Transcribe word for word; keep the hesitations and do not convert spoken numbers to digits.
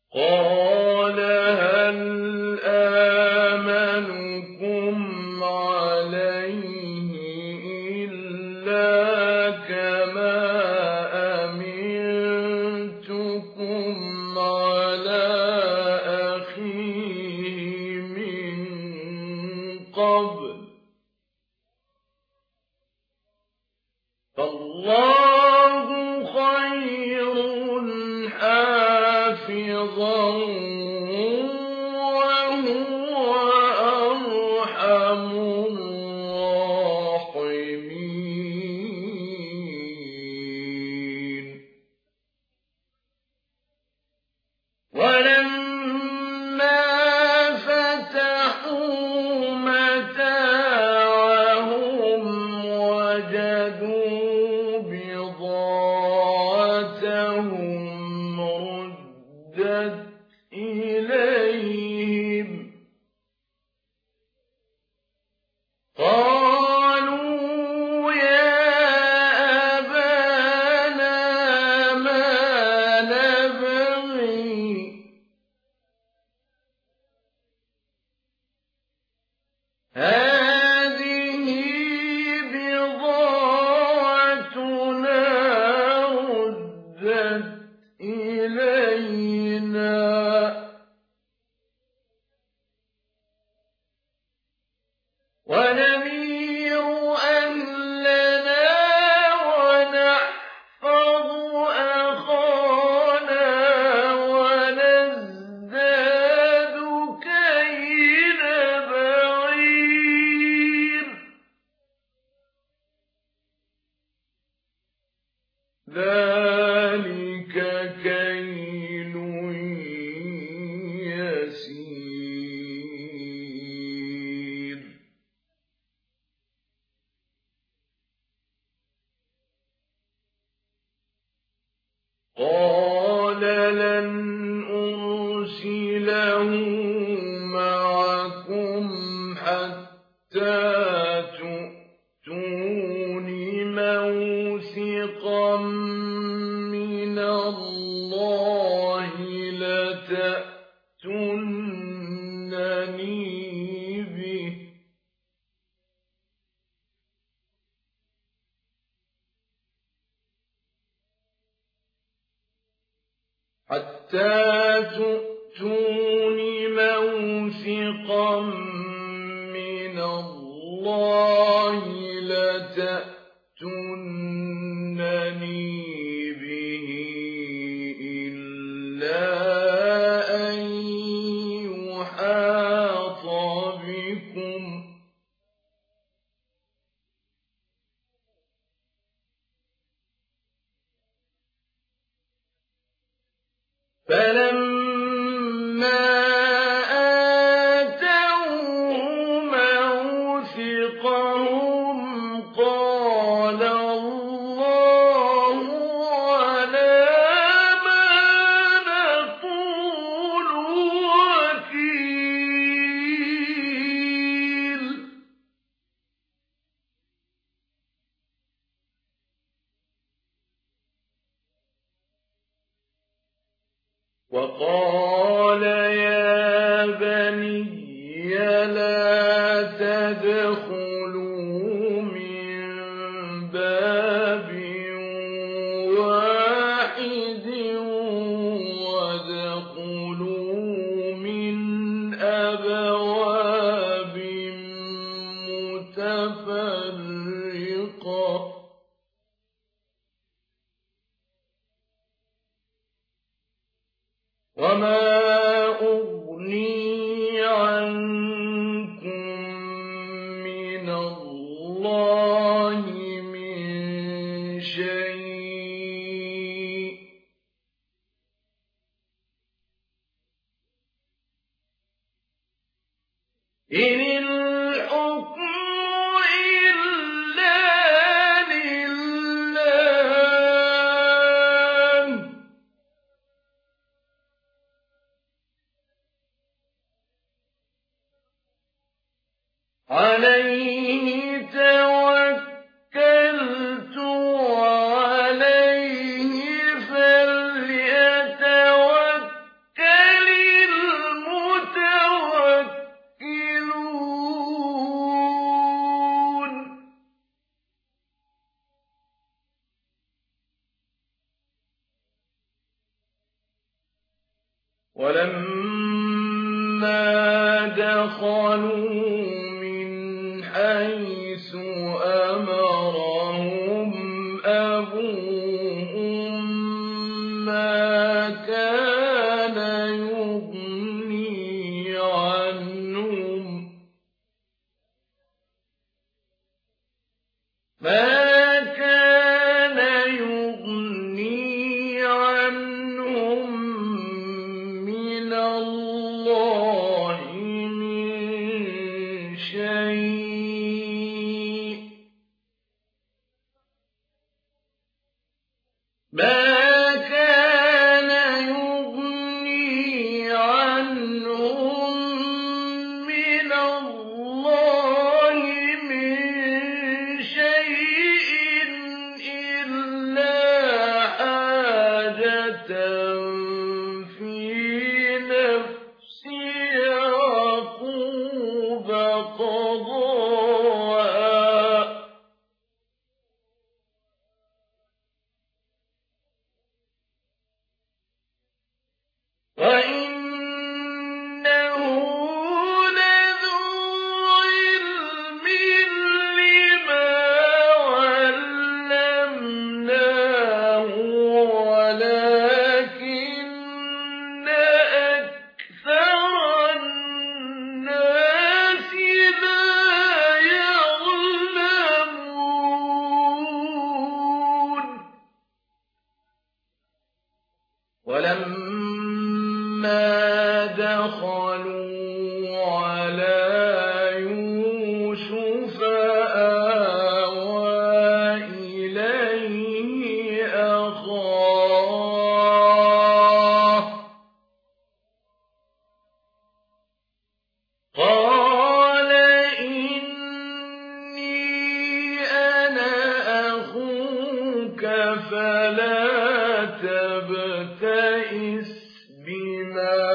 قال هل آمنكم عليه إلا كما أمنتكم على أخيه من قبل فالله خير حافظا وهو أرحم الراحمين. ولما فتحوا متاعهم وجدوا بضاعتهم ردت إليهم قالوا يا أبانا ما نبغي هذه بضاعتنا ردت إلينا ونمير أهلنا ونحفظ أخانا ونزداد كيل بعير ذلك كيل يسير. قال لن أرسله معكم حتى تؤتون موثقا من الله لتأتونني به حتى تؤتون موثقا من الله لتأتونني به إلا أن يحاط بكم فلما آتوه موثقهم قال الله على ما نقول وكيل. وقال يا بني لا تدخلوا من باب واحد وادخلوا من أبواب متفرقة وما أغني عنكم من الله من شيء إن الحكم إلا لله عليه توكلت وعليه فليتوكل ولما دخلوا من حيث أمرهم أبوهم ما كان يغني عنهم ما كان يغني عنهم من الله من شيء ما كان يغني عنهم من الله من شيء إلا حاجة في نفس يعقوب قضاها وإنه لذو علم لما علمناه ولكن أكثر الناس لا يعلمون ولما دخلوا على يوسف آوى إليه أخاه قال إني أنا أخوك فلا تبتئس بما